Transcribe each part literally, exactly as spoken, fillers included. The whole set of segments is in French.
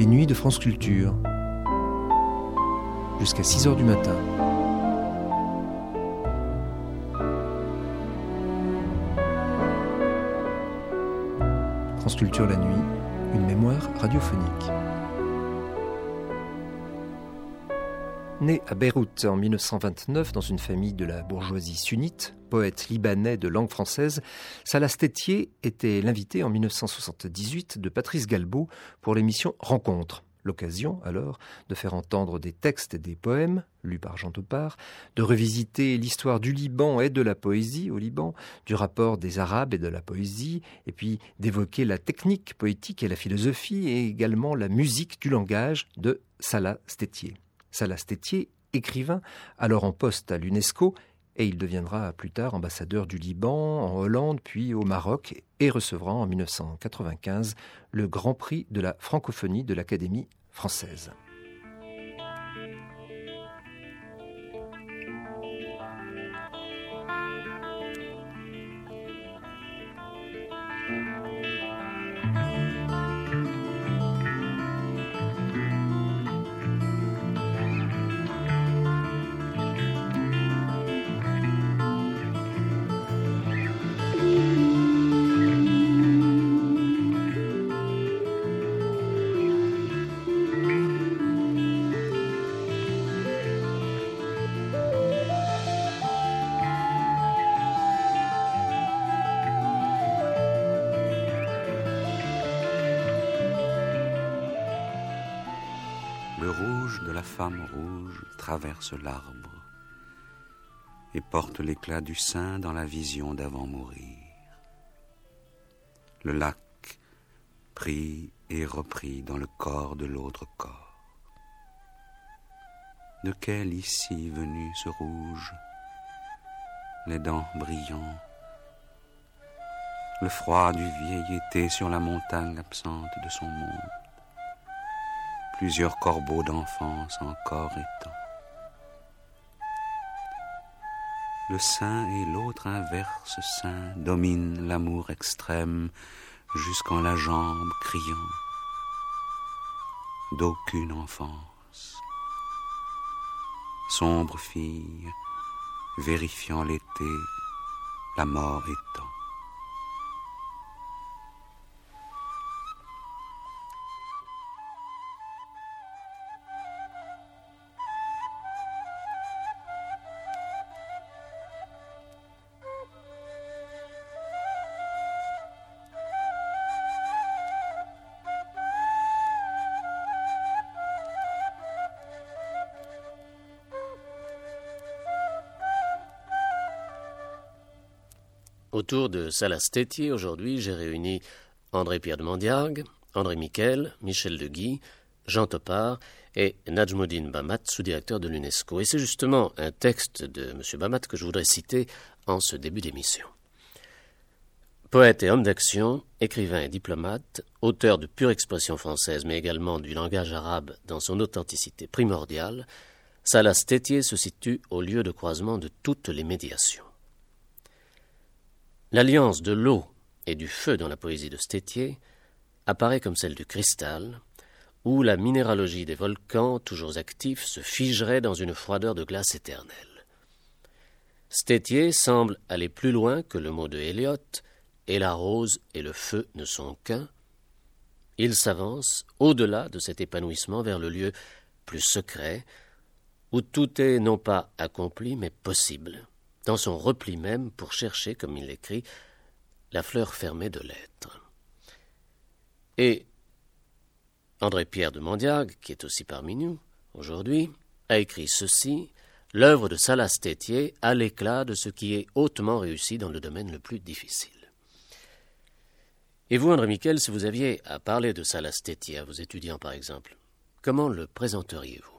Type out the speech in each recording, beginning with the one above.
les nuits de France Culture, jusqu'à six heures du matin. France Culture la nuit, une mémoire radiophonique. Né à Beyrouth en mille neuf cent vingt-neuf dans une famille de la bourgeoisie sunnite, poète libanais de langue française, Salah Stétier était l'invité en mille neuf cent soixante-dix-huit de Patrice Galbaud pour l'émission Rencontre. L'occasion, alors, de faire entendre des textes et des poèmes, lus par Jean Topart, de revisiter l'histoire du Liban et de la poésie au Liban, du rapport des Arabes et de la poésie, et puis d'évoquer la technique poétique et la philosophie, et également la musique du langage de Salah Stétier. Salah Stétier, écrivain, alors en poste à l'UNESCO, et il deviendra plus tard ambassadeur du Liban, en Hollande, puis au Maroc, et recevra en mille neuf cent quatre-vingt-quinze le Grand Prix de la francophonie de l'Académie française. Le rouge de la femme rouge traverse l'arbre et porte l'éclat du sein dans la vision d'avant mourir. Le lac pris et repris dans le corps de l'autre corps. De quel ici venu ce rouge, les dents brillantes, le froid du vieil été sur la montagne absente de son monde. Plusieurs corbeaux d'enfance encore étant. Le sein et l'autre inverse sein dominent l'amour extrême jusqu'en la jambe criant d'aucune enfance. Sombre fille, vérifiant l'été, la mort étant. Autour de Salah Stétier, aujourd'hui, j'ai réuni André-Pierre de Mandiargue, André Miquel, Michel Deguy, Jean Topart et Najmoudine Bamat, sous-directeur de l'UNESCO. Et c'est justement un texte de M. Bamat que je voudrais citer en ce début d'émission. Poète et homme d'action, écrivain et diplomate, auteur de pure expression française, mais également du langage arabe dans son authenticité primordiale, Salah Stétier se situe au lieu de croisement de toutes les médiations. L'alliance de l'eau et du feu dans la poésie de Stétier apparaît comme celle du cristal, où la minéralogie des volcans, toujours actifs, se figerait dans une froideur de glace éternelle. Stétier semble aller plus loin que le mot de Eliot, et la rose et le feu ne sont qu'un. Il s'avance au-delà de cet épanouissement vers le lieu plus secret, où tout est non pas accompli, mais possible, dans son repli même pour chercher, comme il l'écrit, la fleur fermée de l'être. Et André-Pierre de Mandiargue, qui est aussi parmi nous aujourd'hui, a écrit ceci: l'œuvre de Salah Stétier a l'éclat de ce qui est hautement réussi dans le domaine le plus difficile. Et vous, André Miquel, si vous aviez à parler de Salah Stétier à vos étudiants, par exemple, comment le présenteriez-vous?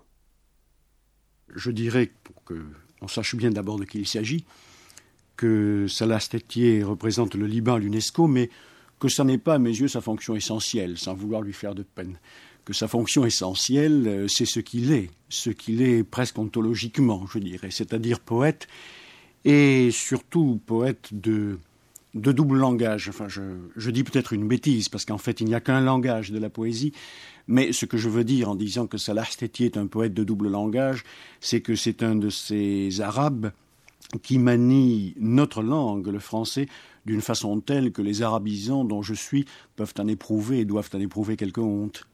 Je dirais, pour qu'on sache bien d'abord de qui il s'agit, que Salah Stétier représente le Liban à l'UNESCO, mais que ça n'est pas, à mes yeux, sa fonction essentielle, sans vouloir lui faire de peine. Que sa fonction essentielle, c'est ce qu'il est, ce qu'il est presque ontologiquement, je dirais, c'est-à-dire poète, et surtout poète de de double langage. Enfin, je, je dis peut-être une bêtise, parce qu'en fait, il n'y a qu'un langage de la poésie. Mais ce que je veux dire en disant que Salah Stettié est un poète de double langage, c'est que c'est un de ces Arabes qui manie notre langue, le français, d'une façon telle que les arabisants dont je suis peuvent en éprouver et doivent en éprouver quelque honte.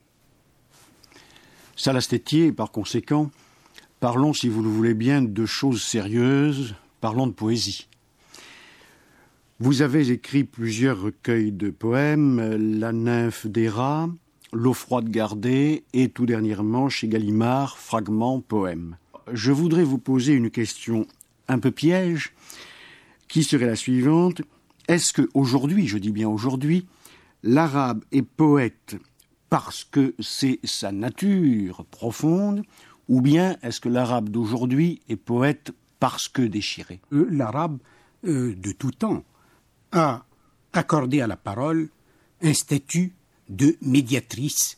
Salah Stettié, par conséquent, parlons, si vous le voulez bien, de choses sérieuses, parlons de poésie. Vous avez écrit plusieurs recueils de poèmes, La nymphe des rats, L'eau froide gardée et tout dernièrement, chez Gallimard, Fragments, poèmes. Je voudrais vous poser une question un peu piège, qui serait la suivante. Est-ce qu'aujourd'hui, je dis bien aujourd'hui, l'arabe est poète parce que c'est sa nature profonde, ou bien est-ce que l'arabe d'aujourd'hui est poète parce que déchiré ? euh, L'arabe euh, de tout temps a accordé à la parole un statut de médiatrice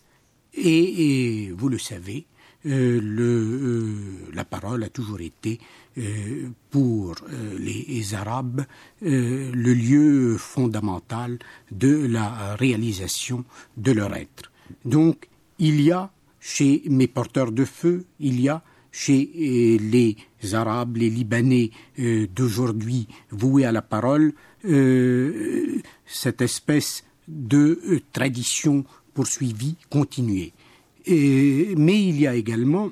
et, et vous le savez, euh, le, euh, la parole a toujours été euh, pour euh, les, les Arabes euh, le lieu fondamental de la réalisation de leur être. Donc il y a chez mes porteurs de feu, il y a chez euh, les Arabes, les Libanais euh, d'aujourd'hui voués à la parole, euh, cette espèce de euh, tradition poursuivie, continuée. Et, mais il y a également,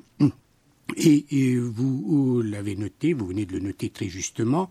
et, et vous, vous l'avez noté, vous venez de le noter très justement,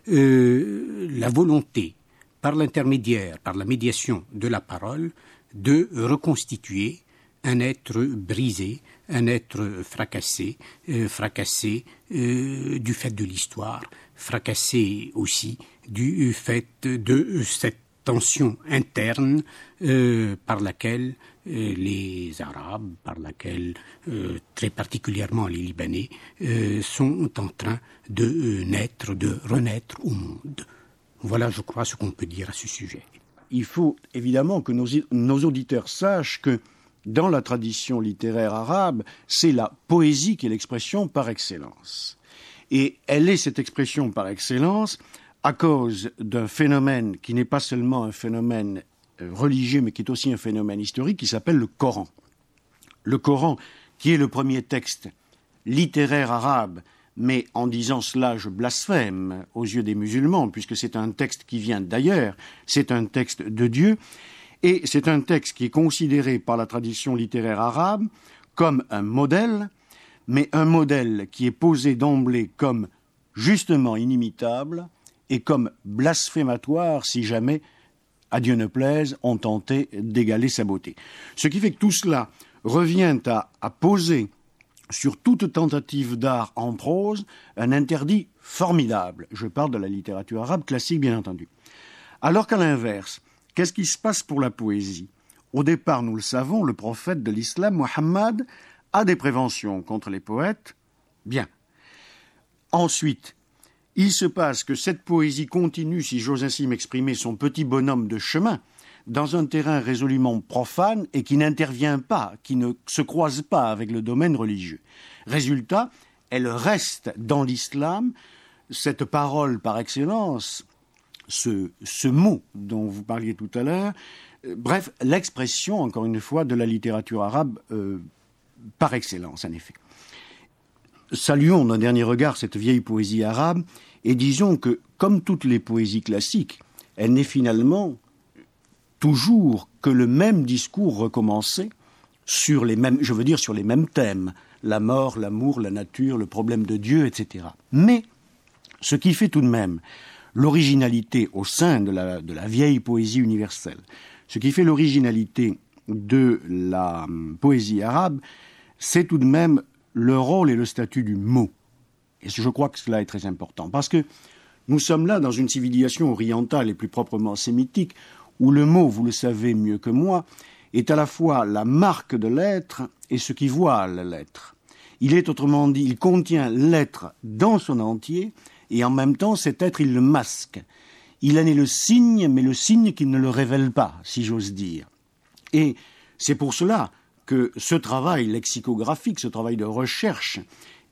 euh, la volonté, par l'intermédiaire, par la médiation de la parole, de reconstituer un être brisé, un être fracassé, euh, fracassé euh, du fait de l'histoire, fracassé aussi du fait de cette tension interne euh, par laquelle euh, les Arabes, par laquelle euh, très particulièrement les Libanais, euh, sont en train de euh, naître, de renaître au monde. Voilà, je crois, ce qu'on peut dire à ce sujet. Il faut évidemment que nos, nos auditeurs sachent que dans la tradition littéraire arabe, c'est la poésie qui est l'expression par excellence. Et elle est cette expression par excellence à cause d'un phénomène qui n'est pas seulement un phénomène religieux, mais qui est aussi un phénomène historique, qui s'appelle le Coran. Le Coran, qui est le premier texte littéraire arabe, mais en disant cela, je blasphème aux yeux des musulmans, puisque c'est un texte qui vient d'ailleurs, c'est un texte de Dieu, et c'est un texte qui est considéré par la tradition littéraire arabe comme un modèle, mais un modèle qui est posé d'emblée comme justement inimitable, et comme blasphématoire si jamais, à Dieu ne plaise, on tentait d'égaler sa beauté. Ce qui fait que tout cela revient à, à poser sur toute tentative d'art en prose un interdit formidable. Je parle de la littérature arabe classique, bien entendu. Alors qu'à l'inverse, qu'est-ce qui se passe pour la poésie ? Au départ, nous le savons, le prophète de l'islam, Mohammed, a des préventions contre les poètes. Bien. Ensuite, il se passe que cette poésie continue, si j'ose ainsi m'exprimer, son petit bonhomme de chemin, dans un terrain résolument profane et qui n'intervient pas, qui ne se croise pas avec le domaine religieux. Résultat, elle reste dans l'islam, cette parole par excellence, ce, ce mot dont vous parliez tout à l'heure, euh, bref, l'expression, encore une fois, de la littérature arabe euh, par excellence, en effet. Saluons d'un dernier regard cette vieille poésie arabe et disons que, comme toutes les poésies classiques, elle n'est finalement toujours que le même discours recommencé sur les mêmes, je veux dire sur les mêmes thèmes, la mort, l'amour, la nature, le problème de Dieu, et cetera. Mais ce qui fait tout de même l'originalité au sein de la, de la vieille poésie universelle, ce qui fait l'originalité de la um, poésie arabe, c'est tout de même le rôle et le statut du mot. Et je crois que cela est très important, parce que nous sommes là dans une civilisation orientale et plus proprement sémitique, où le mot, vous le savez mieux que moi, est à la fois la marque de l'être et ce qui voile l'être. Il est autrement dit, il contient l'être dans son entier, et en même temps, cet être, il le masque. Il en est le signe, mais le signe qui ne le révèle pas, si j'ose dire. Et c'est pour cela que ce travail lexicographique, ce travail de recherche, est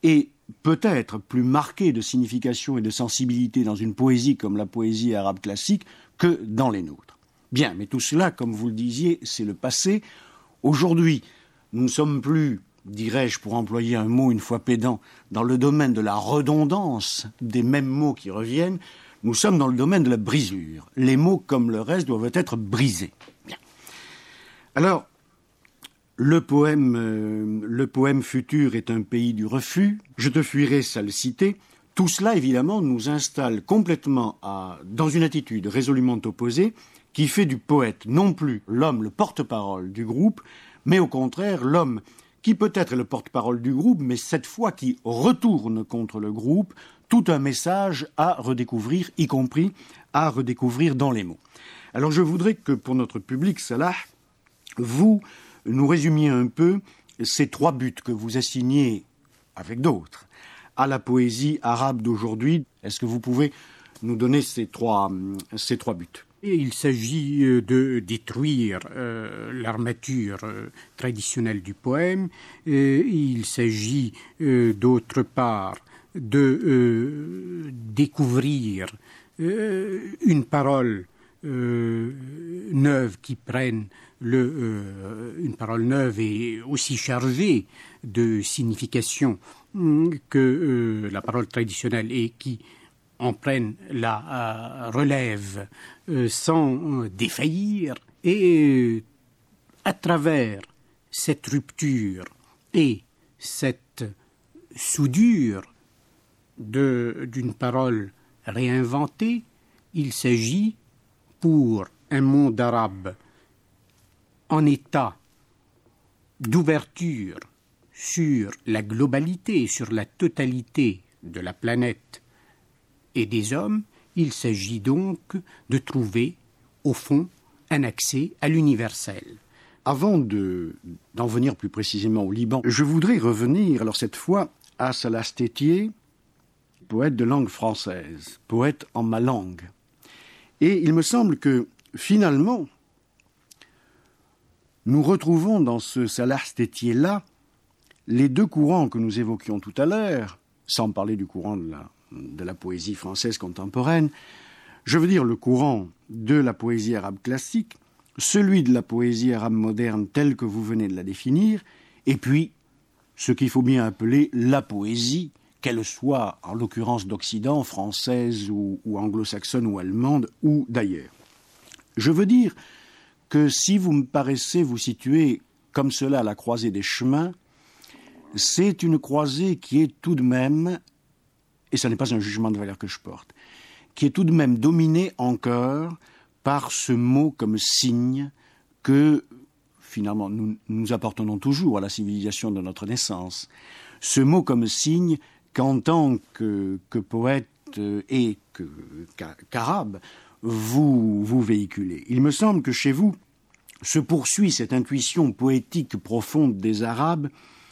peut-être plus marquée de signification et de sensibilité dans une poésie comme la poésie arabe classique que dans les nôtres. Bien, mais tout cela, comme vous le disiez, c'est le passé. Aujourd'hui, nous ne sommes plus, dirais-je, pour employer un mot une fois pédant, dans le domaine de la redondance des mêmes mots qui reviennent. Nous sommes dans le domaine de la brisure. Les mots, comme le reste, doivent être brisés. Bien. Alors, le poème, euh, le poème futur est un pays du refus. Je te fuirai, ça le citer. Tout cela, évidemment, nous installe complètement à, dans une attitude résolument opposée qui fait du poète non plus l'homme, le porte-parole du groupe, mais au contraire l'homme qui peut-être est le porte-parole du groupe, mais cette fois qui retourne contre le groupe tout un message à redécouvrir, y compris à redécouvrir dans les mots. Alors je voudrais que pour notre public, Salah, vous nous résumiez un peu ces trois buts que vous assignez, avec d'autres, à la poésie arabe d'aujourd'hui. Est-ce que vous pouvez nous donner ces trois, ces trois buts ? Et il s'agit de détruire euh, l'armature euh, traditionnelle du poème. Et il s'agit euh, d'autre part de euh, découvrir euh, une parole euh, neuve qui prenne le, euh, une parole neuve et aussi chargée de signification que euh, la parole traditionnelle et qui en prenne la euh, relève euh, sans euh, défaillir. Et euh, à travers cette rupture et cette soudure de, d'une parole réinventée, il s'agit pour un monde arabe en état d'ouverture sur la globalité, sur la totalité de la planète et des hommes, il s'agit donc de trouver, au fond, un accès à l'universel. Avant de, d'en venir plus précisément au Liban, je voudrais revenir, alors cette fois, à Salah Stétier, poète de langue française, poète en ma langue. Et il me semble que, finalement, nous retrouvons dans ce Salah Stétier-là les deux courants que nous évoquions tout à l'heure, sans parler du courant de la, de la poésie française contemporaine, je veux dire le courant de la poésie arabe classique, celui de la poésie arabe moderne telle que vous venez de la définir, et puis ce qu'il faut bien appeler la poésie, qu'elle soit en l'occurrence d'Occident, française ou, ou anglo-saxonne ou allemande ou d'ailleurs. Je veux dire que si vous me paraissez vous situer comme cela à la croisée des chemins, c'est une croisée qui est tout de même, et ce n'est pas un jugement de valeur que je porte, qui est tout de même dominée encore par ce mot comme signe que, finalement, nous, nous appartenons toujours à la civilisation de notre naissance. Ce mot comme signe qu'en tant que, que poète et que, qu'arabe, vous, vous véhiculez. Il me semble que chez vous se poursuit cette intuition poétique profonde des Arabes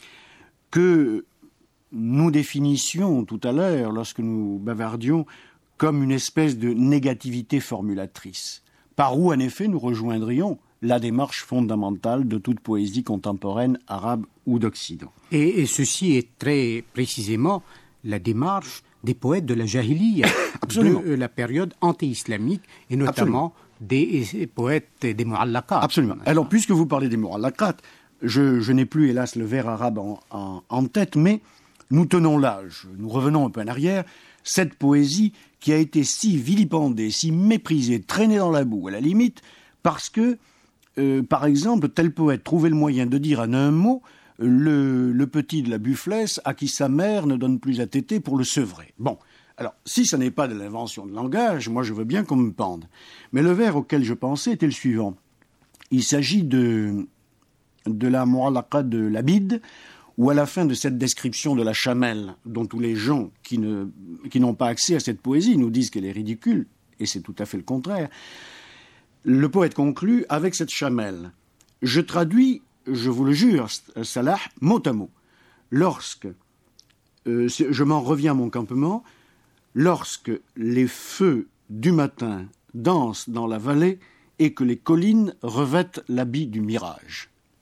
que nous définissions tout à l'heure, lorsque nous bavardions, comme une espèce de négativité formulatrice, par où, en effet, nous rejoindrions la démarche fondamentale de toute poésie contemporaine, arabe ou d'Occident. Et, et ceci est très précisément la démarche des poètes de la Jahiliya, de la période anti-islamique, et notamment des, des poètes des Mu'allaqat. Absolument. Alors, puisque vous parlez des Mu'allaqat, je, je n'ai plus, hélas, le vers arabe en, en, en tête, mais nous tenons là, je, nous revenons un peu en arrière, cette poésie qui a été si vilipendée, si méprisée, traînée dans la boue, à la limite, parce que, euh, par exemple, tel poète trouvait le moyen de dire en un mot le, le petit de la Bufflesse à qui sa mère ne donne plus à téter pour le sevrer. Bon, alors, si ça n'est pas de l'invention de langage, moi je veux bien qu'on me pende. Mais le vers auquel je pensais était le suivant. Il s'agit de, de la Mu'allaqat de l'Abid, où à la fin de cette description de la chamelle, dont tous les gens qui, ne, qui n'ont pas accès à cette poésie nous disent qu'elle est ridicule, et c'est tout à fait le contraire, le poète conclut avec cette chamelle. Je traduis, je vous le jure, Salah, mot à mot. Lorsque, euh, je m'en reviens à mon campement, lorsque les feux du matin dansent dans la vallée et que les collines revêtent l'habit du mirage.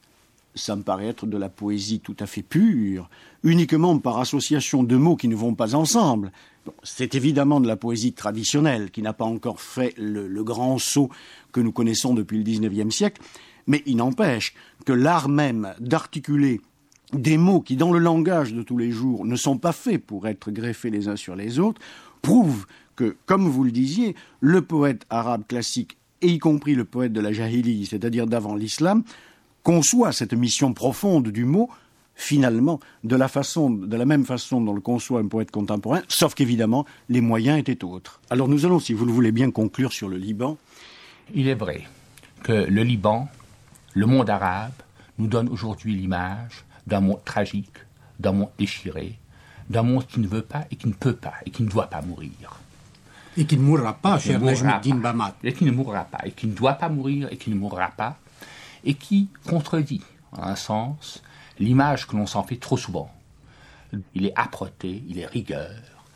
ça me paraît être de la poésie tout à fait pure, uniquement par association de mots qui ne vont pas ensemble. Bon, c'est évidemment de la poésie traditionnelle, qui n'a pas encore fait le, le grand saut que nous connaissons depuis le dix-neuvième siècle, mais il n'empêche que l'art même d'articuler des mots qui, dans le langage de tous les jours, ne sont pas faits pour être greffés les uns sur les autres, prouve que, comme vous le disiez, le poète arabe classique, et y compris le poète de la Jahili, c'est-à-dire d'avant l'islam, conçoit cette mission profonde du mot, finalement, de la, façon, de la même façon dont le conçoit un poète contemporain, sauf qu'évidemment, les moyens étaient autres. Alors nous allons, si vous le voulez bien, conclure sur le Liban. Il est vrai que le Liban, le monde arabe, nous donne aujourd'hui l'image d'un monde tragique, d'un monde déchiré, d'un monde qui ne veut pas et qui ne peut pas et qui ne doit pas mourir. Et qui ne mourra pas, cher Najmuddin Bamad. Et qui ne mourra pas, et qui ne doit pas mourir et qui ne mourra pas, et qui contredit, en un sens, l'image que l'on s'en fait trop souvent. Il est âpreté, il est rigueur.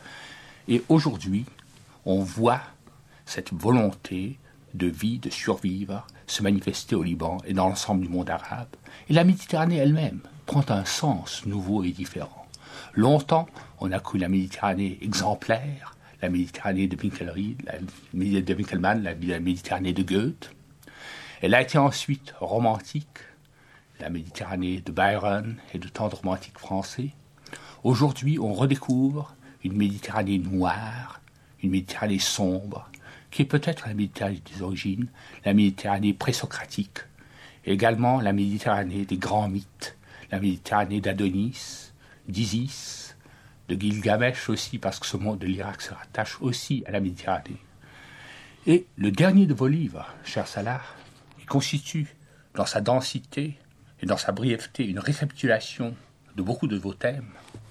Et aujourd'hui, on voit cette volonté de vie, de survivre, se manifester au Liban et dans l'ensemble du monde arabe. Et la Méditerranée elle-même prend un sens nouveau et différent. Longtemps, on a cru la Méditerranée exemplaire, la Méditerranée de Winkelried, la de Winkelmann, la Méditerranée de Goethe. Elle a été ensuite romantique, la Méditerranée de Byron et de tant de romantiques français. Aujourd'hui, on redécouvre une Méditerranée noire, une Méditerranée sombre, qui est peut-être la Méditerranée des origines, la Méditerranée présocratique, et également la Méditerranée des grands mythes, la Méditerranée d'Adonis, d'Isis, de Gilgamesh aussi, parce que ce monde de l'Irak se rattache aussi à la Méditerranée. Et le dernier de vos livres, cher Salah, qui constitue dans sa densité et dans sa brièveté une récapitulation de beaucoup de vos thèmes,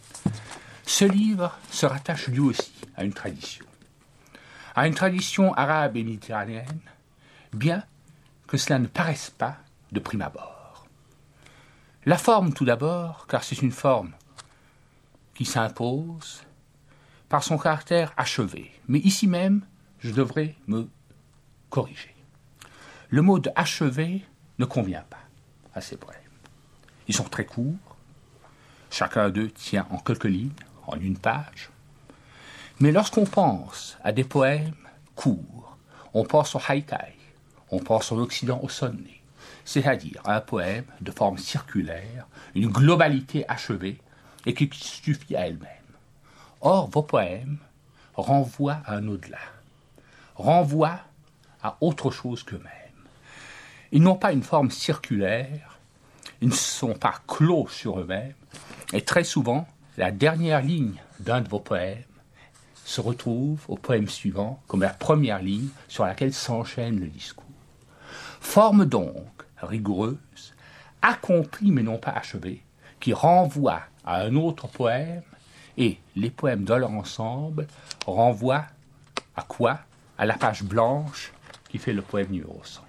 ce livre se rattache lui aussi à une tradition, à une tradition arabe et méditerranéenne, bien que cela ne paraisse pas de prime abord. La forme tout d'abord, car c'est une forme qui s'impose par son caractère achevé. Mais ici même, je devrais me corriger. Le mot de achevé ne convient pas à ces poèmes. Ils sont très courts, chacun d'eux tient en quelques lignes, en une page. Mais lorsqu'on pense à des poèmes courts, on pense au haïkai, on pense en Occident au sonnet, c'est-à-dire à un poème de forme circulaire, une globalité achevée et qui suffit à elle-même. Or, vos poèmes renvoient à un au-delà, renvoient à autre chose qu'eux-mêmes. Ils n'ont pas une forme circulaire, ils ne sont pas clos sur eux-mêmes, et très souvent, la dernière ligne d'un de vos poèmes se retrouve au poème suivant comme la première ligne sur laquelle s'enchaîne le discours. Forme donc rigoureuse, accomplie mais non pas achevée, qui renvoie à un autre poème, et les poèmes dans leur ensemble renvoient à quoi? À la page blanche qui fait le poème numéro cent.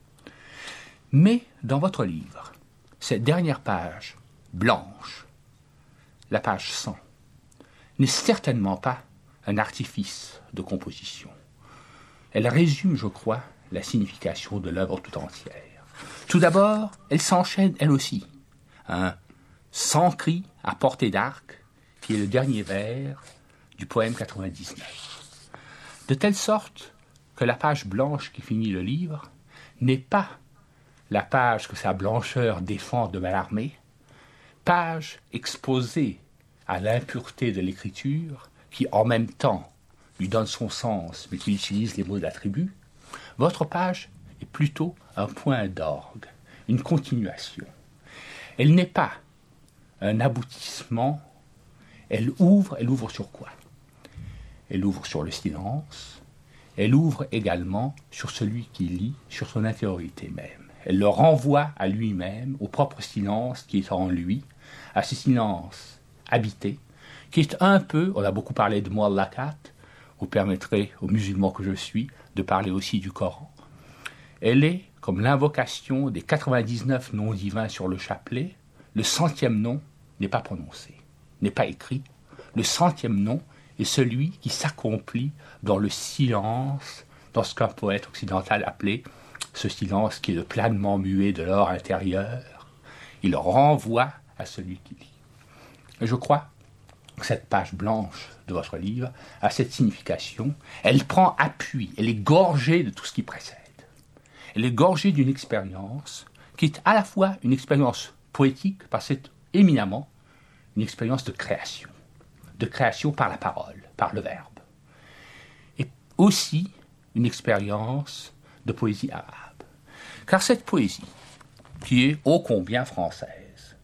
Mais dans votre livre, cette dernière page blanche, la page cent, n'est certainement pas un artifice de composition. Elle résume, je crois, la signification de l'œuvre tout entière. Tout d'abord, elle s'enchaîne, elle aussi, un cent cris à portée d'arc, qui est le dernier vers du poème quatre-vingt-dix-neuf. De telle sorte que la page blanche qui finit le livre n'est pas la page que sa blancheur défend de Mallarmé, page exposée à l'impureté de l'écriture, qui en même temps lui donne son sens, mais qui utilise les mots d'attribut. Votre page est plutôt un point d'orgue, une continuation. Elle n'est pas un aboutissement, elle ouvre, elle ouvre sur quoi? Elle ouvre sur le silence, elle ouvre également sur celui qui lit, sur son intériorité même. Elle le renvoie à lui-même, au propre silence qui est en lui, à ce silence habité, qui est un peu, on a beaucoup parlé de Mu'allaqat, vous permettrez aux musulmans que je suis de parler aussi du Coran. Elle est comme l'invocation des quatre-vingt-dix-neuf noms divins sur le chapelet. Le centième nom n'est pas prononcé, n'est pas écrit. Le centième nom est celui qui s'accomplit dans le silence, dans ce qu'un poète occidental appelait ce silence qui est le planement muet de l'or intérieur, Il renvoie à celui qui lit. Et je crois que cette page blanche de votre livre a cette signification. Elle prend appui, elle est gorgée de tout ce qui précède. Elle est gorgée d'une expérience qui est à la fois une expérience poétique, parce que c'est éminemment une expérience de création, de création par la parole, par le verbe, et aussi une expérience de poésie arabe. Car cette poésie, qui est ô combien française,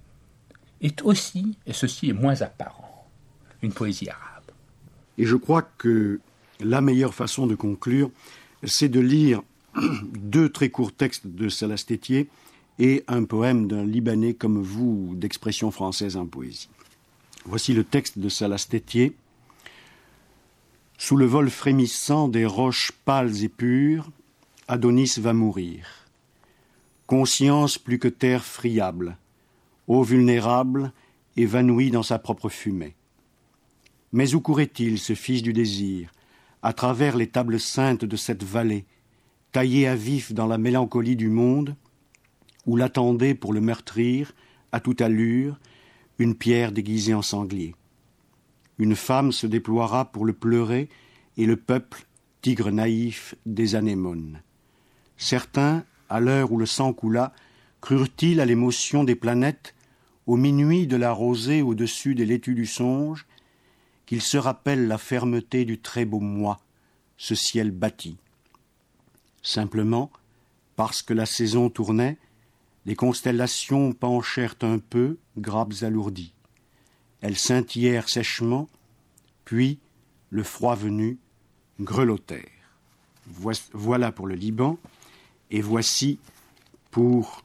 est aussi, et ceci est moins apparent, une poésie arabe. Et je crois que la meilleure façon de conclure, c'est de lire deux très courts textes de Salah Stettié et un poème d'un Libanais comme vous, d'expression française en poésie. Voici le texte de Salah Stettié. Sous le vol frémissant des roches pâles et pures, Adonis va mourir. Conscience plus que terre friable, eau vulnérable, évanouie dans sa propre fumée. Mais où courait-il, ce fils du désir, à travers les tables saintes de cette vallée, taillée à vif dans la mélancolie du monde, où l'attendait pour le meurtrir, à toute allure, une pierre déguisée en sanglier. Une femme se déploiera pour le pleurer, et le peuple, tigre naïf, des anémones. Certains, à l'heure où le sang coula, crurent-ils à l'émotion des planètes, au minuit de la rosée au-dessus des laitues du songe, qu'ils se rappellent la fermeté du très beau mois, ce ciel bâti. Simplement, parce que la saison tournait, les constellations penchèrent un peu, grappes alourdies. Elles scintillèrent sèchement, puis, le froid venu, grelottèrent. Voilà pour le Liban, et voici pour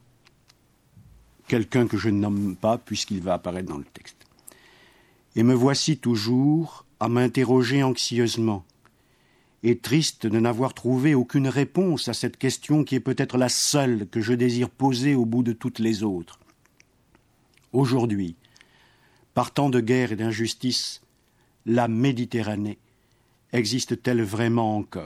quelqu'un que je ne nomme pas, puisqu'il va apparaître dans le texte. Et me voici toujours à m'interroger anxieusement, et triste de n'avoir trouvé aucune réponse à cette question qui est peut-être la seule que je désire poser au bout de toutes les autres. Aujourd'hui, par tant de guerre et d'injustice, la Méditerranée existe-t-elle vraiment encore ?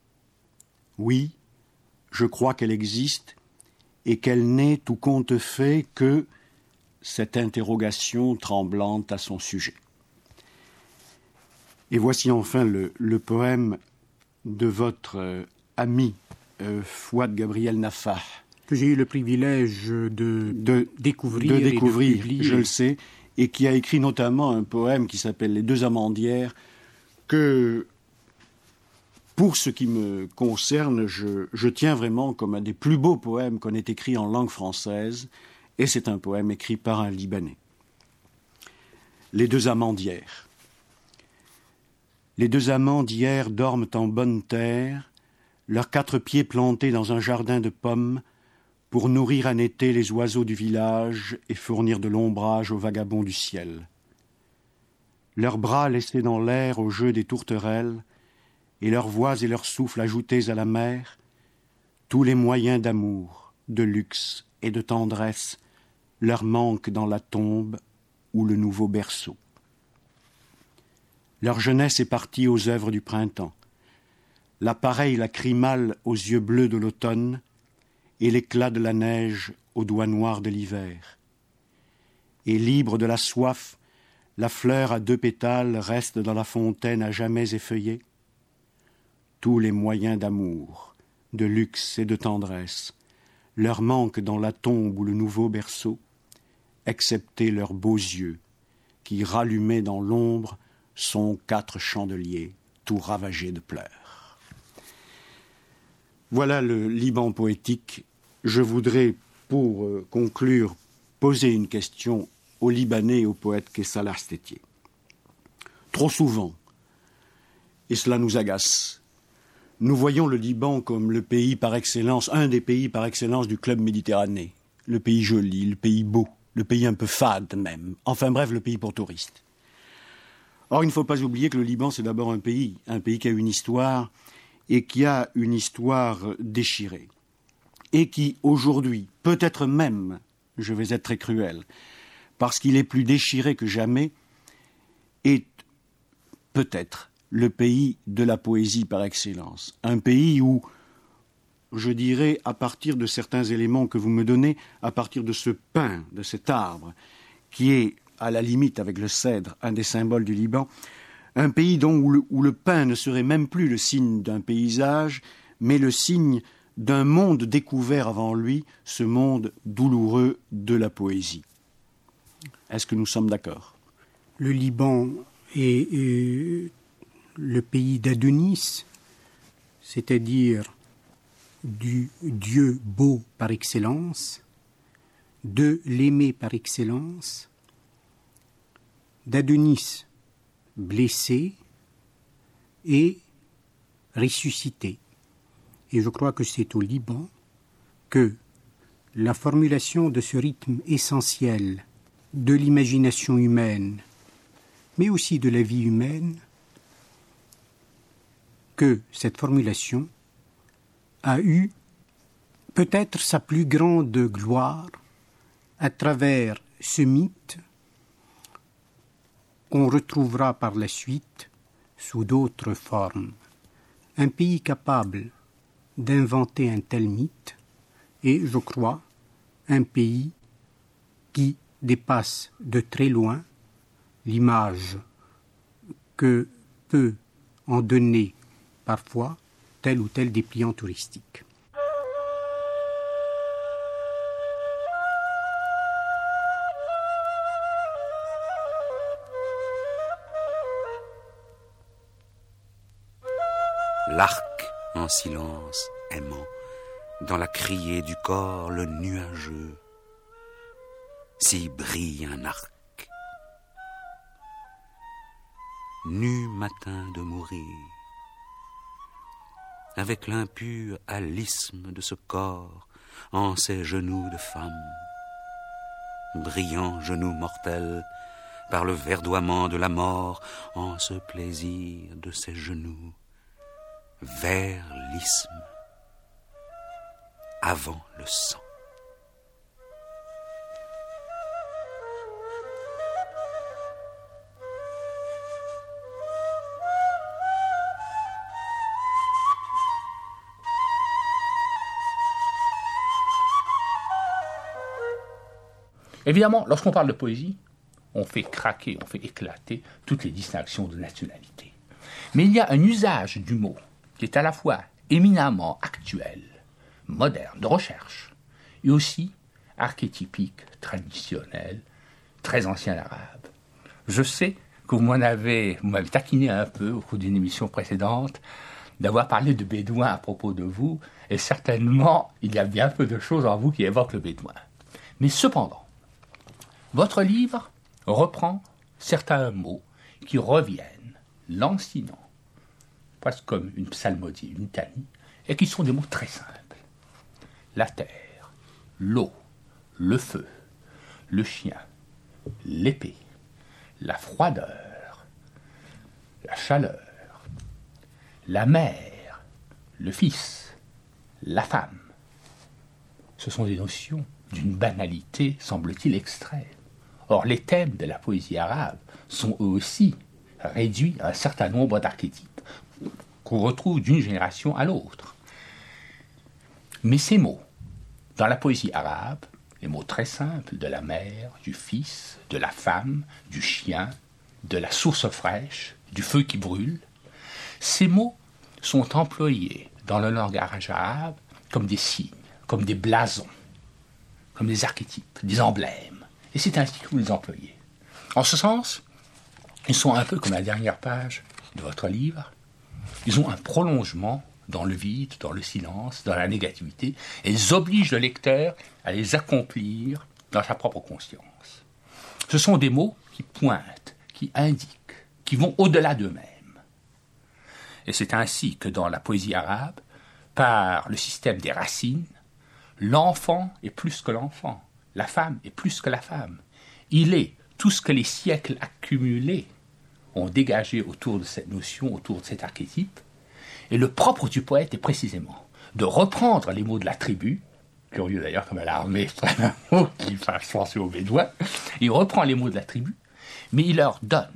Oui, je crois qu'elle existe et qu'elle n'est tout compte fait que cette interrogation tremblante à son sujet. Et voici enfin le, le poème de votre euh, ami euh, Fouad Gabriel Nafah. Que j'ai eu le privilège de, de découvrir, de découvrir et de publier. Je le sais, et qui a écrit notamment un poème qui s'appelle « Les deux amandières », que, pour ce qui me concerne, je, je tiens vraiment comme un des plus beaux poèmes qu'on ait écrit en langue française, et c'est un poème écrit par un Libanais. « Les deux amandières ». Les deux amants d'hier dorment en bonne terre, leurs quatre pieds plantés dans un jardin de pommes, pour nourrir en été les oiseaux du village et fournir de l'ombrage aux vagabonds du ciel. Leurs bras laissés dans l'air au jeu des tourterelles, et leurs voix et leurs souffles ajoutés à la mer, tous les moyens d'amour, de luxe et de tendresse leur manquent dans la tombe ou le nouveau berceau. Leur jeunesse est partie aux œuvres du printemps. L'appareil lacrymal aux yeux bleus de l'automne et l'éclat de la neige aux doigts noirs de l'hiver. Et libre de la soif, la fleur à deux pétales reste dans la fontaine à jamais effeuillée. Tous les moyens d'amour, de luxe et de tendresse leur manquent dans la tombe ou le nouveau berceau, excepté leurs beaux yeux qui, rallumés dans l'ombre, sont quatre chandeliers, tout ravagés de pleurs. Voilà le Liban poétique. Je voudrais, pour euh, conclure, poser une question au Libanais et au poète qu'est Salah Stettié. Trop souvent, et cela nous agace, nous voyons le Liban comme le pays par excellence, un des pays par excellence du club méditerranéen, le pays joli, le pays beau, le pays un peu fade même, enfin bref, le pays pour touristes. Or, il ne faut pas oublier que le Liban, c'est d'abord un pays, un pays qui a une histoire et qui a une histoire déchirée. Et qui, aujourd'hui, peut-être même, je vais être très cruel, parce qu'il est plus déchiré que jamais, est peut-être le pays de la poésie par excellence. Un pays où je dirais, à partir de certains éléments que vous me donnez, à partir de ce pin, de cet arbre, qui est, à la limite avec le cèdre, un des symboles du Liban, un pays donc où le, où le pin ne serait même plus le signe d'un paysage, mais le signe d'un monde découvert avant lui, ce monde douloureux de la poésie. Est-ce que nous sommes d'accord ? Le Liban est, est le pays d'Adonis, c'est-à-dire du Dieu beau par excellence, de l'aimer par excellence, d'Adonis blessé et ressuscité. Et je crois que c'est au Liban que la formulation de ce rythme essentiel de l'imagination humaine, mais aussi de la vie humaine, que cette formulation a eu peut-être sa plus grande gloire à travers ce mythe qu'on retrouvera par la suite sous d'autres formes. Un pays capable d'inventer un tel mythe et, je crois, un pays qui dépasse de très loin l'image que peut en donner parfois tel ou tel dépliant touristique. L'arc en silence aimant, dans la criée du corps le nuageux, si brille un arc. Nu matin de mourir, avec l'impur à l'isthme de ce corps, en ses genoux de femme, brillant genoux mortels, par le verdoiement de la mort, en ce plaisir de ses genoux, vers l'isthme, avant le sang. Évidemment, lorsqu'on parle de poésie, on fait craquer, on fait éclater toutes les distinctions de nationalité. Mais il y a un usage du mot qui est à la fois éminemment actuel, moderne, de recherche, et aussi archétypique, traditionnel, très ancien arabe. Je sais que vous m'en avez, vous m'avez taquiné un peu au cours d'une émission précédente d'avoir parlé de bédouin à propos de vous, et certainement, il y a bien peu de choses en vous qui évoquent le bédouin. Mais cependant, votre livre reprend certains mots qui reviennent, lancinants, presque comme une psalmodie, une litanie, et qui sont des mots très simples. La terre, l'eau, le feu, le chien, l'épée, la froideur, la chaleur, la mère, le fils, la femme. Ce sont des notions d'une banalité, semble-t-il, extrême. Or, les thèmes de la poésie arabe sont eux aussi réduits à un certain nombre d'archétypes qu'on retrouve d'une génération à l'autre. Mais ces mots, dans la poésie arabe, les mots très simples de la mère, du fils, de la femme, du chien, de la source fraîche, du feu qui brûle, ces mots sont employés dans le langage arabe comme des signes, comme des blasons, comme des archétypes, des emblèmes. Et c'est ainsi que vous les employez. En ce sens, ils sont un peu comme la dernière page de votre livre. Ils ont un prolongement dans le vide, dans le silence, dans la négativité, et ils obligent le lecteur à les accomplir dans sa propre conscience. Ce sont des mots qui pointent, qui indiquent, qui vont au-delà d'eux-mêmes. Et c'est ainsi que dans la poésie arabe, par le système des racines, l'enfant est plus que l'enfant, la femme est plus que la femme. Il est tout ce que les siècles accumulés ont dégagé autour de cette notion, autour de cet archétype. Et le propre du poète est précisément de reprendre les mots de la tribu, curieux d'ailleurs comme à l'armée, c'est un mot qui fasse penser aux Bédouins, il reprend les mots de la tribu, mais il leur donne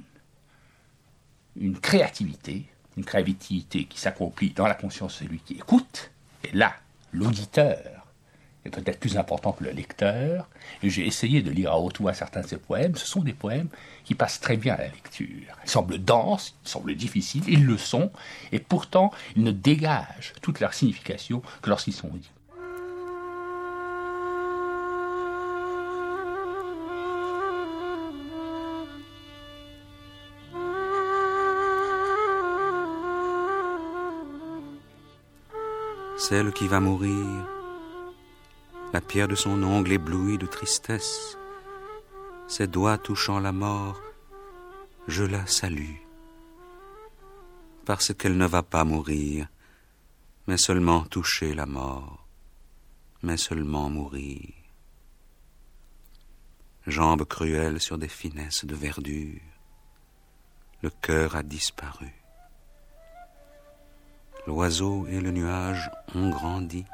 une créativité, une créativité qui s'accomplit dans la conscience de celui qui écoute, et là, l'auditeur est peut-être plus important que le lecteur, et j'ai essayé de lire à haute voix certains de ces poèmes. Ce sont des poèmes qui passent très bien à la lecture. Ils semblent denses, ils semblent difficiles, ils le sont, et pourtant ils ne dégagent toute leur signification que lorsqu'ils sont dits. Celle qui va mourir, la pierre de son ongle éblouie de tristesse, ses doigts touchant la mort, je la salue, parce qu'elle ne va pas mourir, mais seulement toucher la mort, mais seulement mourir. Jambes cruelles sur des finesses de verdure, le cœur a disparu. L'oiseau et le nuage ont grandi,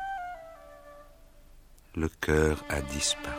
le cœur a disparu.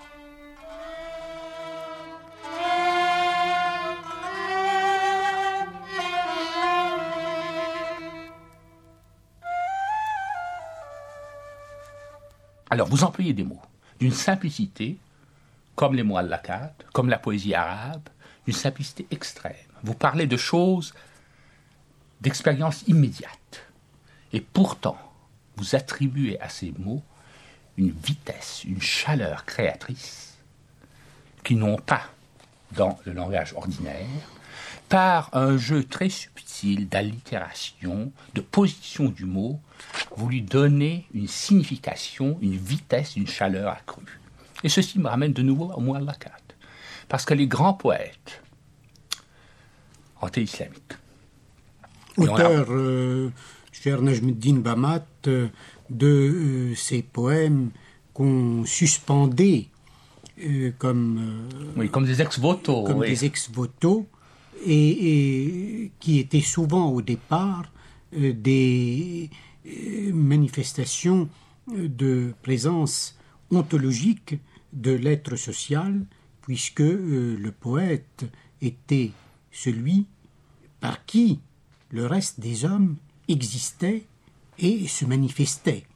Alors, vous employez des mots d'une simplicité, comme les mu'allaqat, comme la poésie arabe, d'une simplicité extrême. Vous parlez de choses, d'expériences immédiates. Et pourtant, vous attribuez à ces mots une vitesse, une chaleur créatrice qui n'ont pas dans le langage ordinaire, par un jeu très subtil d'allitération, de position du mot, vous lui donnez une signification, une vitesse, une chaleur accrue. Et ceci me ramène de nouveau au mu'allaqat, parce que les grands poètes anté-islamiques, auteur, euh, cher Najmuddin Bamat, euh, de euh, ces poèmes qu'on suspendait euh, comme, euh, oui, comme des ex-voto, comme oui. des ex-voto, et, et qui étaient souvent au départ euh, des euh, manifestations de présence ontologique de l'être social, puisque euh, le poète était celui par qui le reste des hommes existait et se manifestait.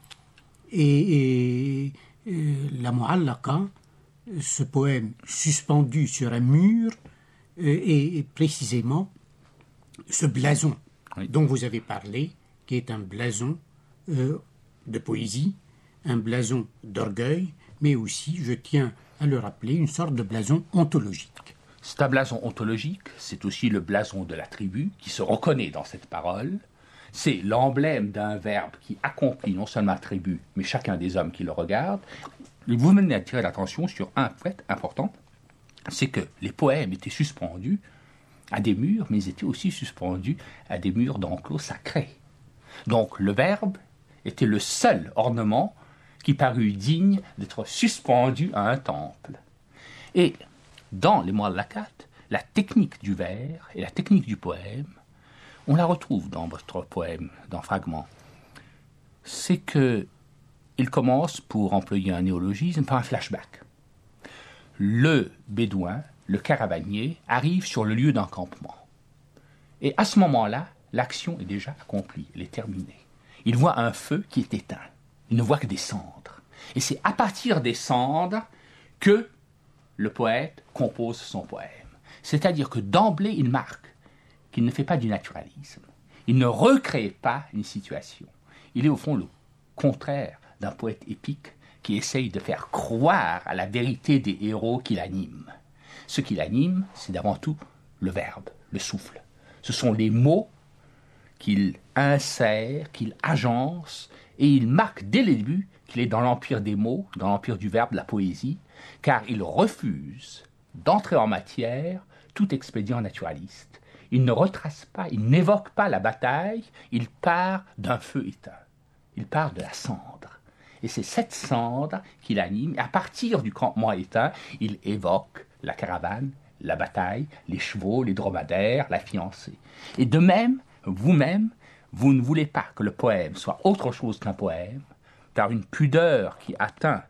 Et, et, et la Mu'allaqa, ce poème suspendu sur un mur, est précisément ce blason oui. dont vous avez parlé, qui est un blason euh, de poésie, un blason d'orgueil, mais aussi, je tiens à le rappeler, une sorte de blason ontologique. C'est un blason ontologique, c'est aussi le blason de la tribu qui se reconnaît dans cette parole. C'est l'emblème d'un verbe qui accomplit non seulement la tribu, mais chacun des hommes qui le regarde. Vous venez d'attirer l'attention sur un fait important, c'est que les poèmes étaient suspendus à des murs, mais ils étaient aussi suspendus à des murs d'enclos sacrés. Donc le verbe était le seul ornement qui parut digne d'être suspendu à un temple. Et dans les mu'allaqat, la technique du vers et la technique du poème, on la retrouve dans votre poème, dans Fragments. C'est que il commence, pour employer un néologisme, par un flashback. Le bédouin, le caravanier, arrive sur le lieu d'un campement. Et à ce moment-là, l'action est déjà accomplie, elle est terminée. Il voit un feu qui est éteint. Il ne voit que des cendres. Et c'est à partir des cendres que le poète compose son poème. C'est-à-dire que d'emblée, il marque qu'il ne fait pas du naturalisme. Il ne recrée pas une situation. Il est au fond le contraire d'un poète épique qui essaye de faire croire à la vérité des héros qui l'animent. Ce qui l'anime, c'est d'avant tout le verbe, le souffle. Ce sont les mots qu'il insère, qu'il agence, et il marque dès le début qu'il est dans l'empire des mots, dans l'empire du verbe, de la poésie, car il refuse d'entrer en matière tout expédient naturaliste. Il ne retrace pas, il n'évoque pas la bataille, il part d'un feu éteint. Il part de la cendre. Et c'est cette cendre qui l'anime. Et à partir du campement éteint, il évoque la caravane, la bataille, les chevaux, les dromadaires, la fiancée. Et de même, vous-même, vous ne voulez pas que le poème soit autre chose qu'un poème, par une pudeur qui atteint,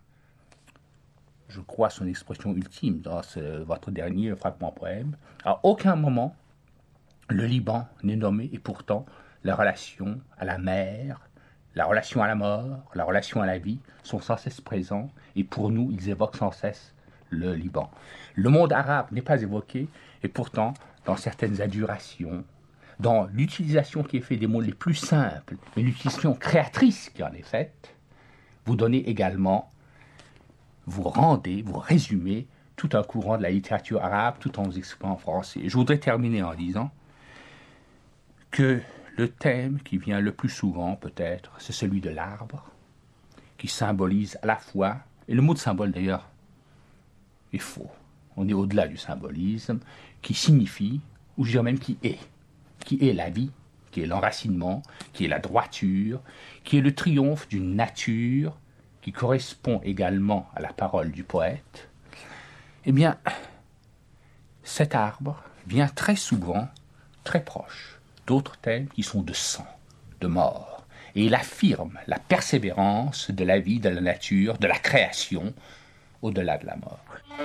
je crois, son expression ultime dans ce, votre dernier fragment poème. À aucun moment, le Liban n'est nommé, et pourtant, la relation à la mer La relation à la mort, la relation à la vie sont sans cesse présents et pour nous, ils évoquent sans cesse le Liban. Le monde arabe n'est pas évoqué et pourtant, dans certaines adjurations, dans l'utilisation qui est faite des mots les plus simples, mais l'utilisation créatrice qui en est faite, vous donnez également, vous rendez, vous résumez tout un courant de la littérature arabe tout en vous exprimant en français. Et je voudrais terminer en disant que le thème qui vient le plus souvent, peut-être, c'est celui de l'arbre, qui symbolise à la fois, et le mot de symbole d'ailleurs est faux, on est au-delà du symbolisme, qui signifie, ou je dirais même qui est, qui est la vie, qui est l'enracinement, qui est la droiture, qui est le triomphe d'une nature, qui correspond également à la parole du poète. Eh bien, cet arbre vient très souvent, très proche, d'autres thèmes qui sont de sang, de mort. Et il affirme la persévérance de la vie, de la nature, de la création, au-delà de la mort.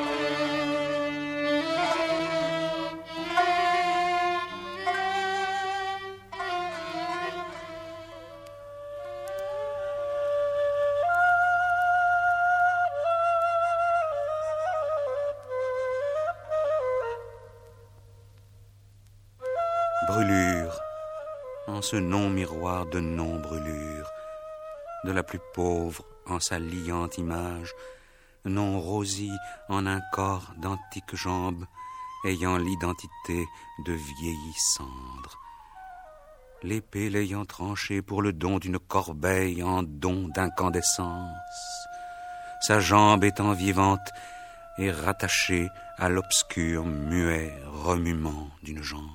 Brûlure, en ce non-miroir de non-brûlure, de la plus pauvre en sa liante image, non rosie en un corps d'antiques jambes, ayant l'identité de vieillie cendre. L'épée l'ayant tranché pour le don d'une corbeille en don d'incandescence, sa jambe étant vivante et rattachée à l'obscur muet remuement d'une jambe.